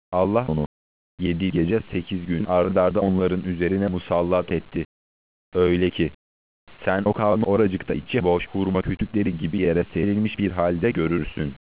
Allah onu 7 gece 8 gün ard arda onların üzerine musallat etti. Öyle ki sen o kavmi oracıkta içi boş hurma kütükleri gibi yere serilmiş bir halde görürsün.